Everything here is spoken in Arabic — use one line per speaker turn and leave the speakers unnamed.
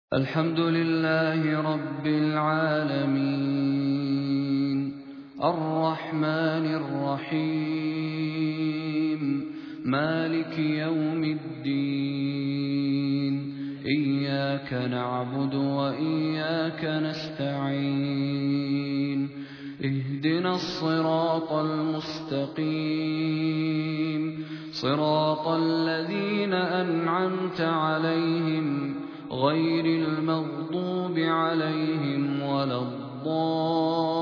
الحمد لله رب العالمين الرحمن الرحيم مالك يوم الدين إياك نعبد وإياك نستعين اهدنا الصراط المستقيم صراط الذين أنعمت عليهم غير المغضوب عليهم ولا الضالين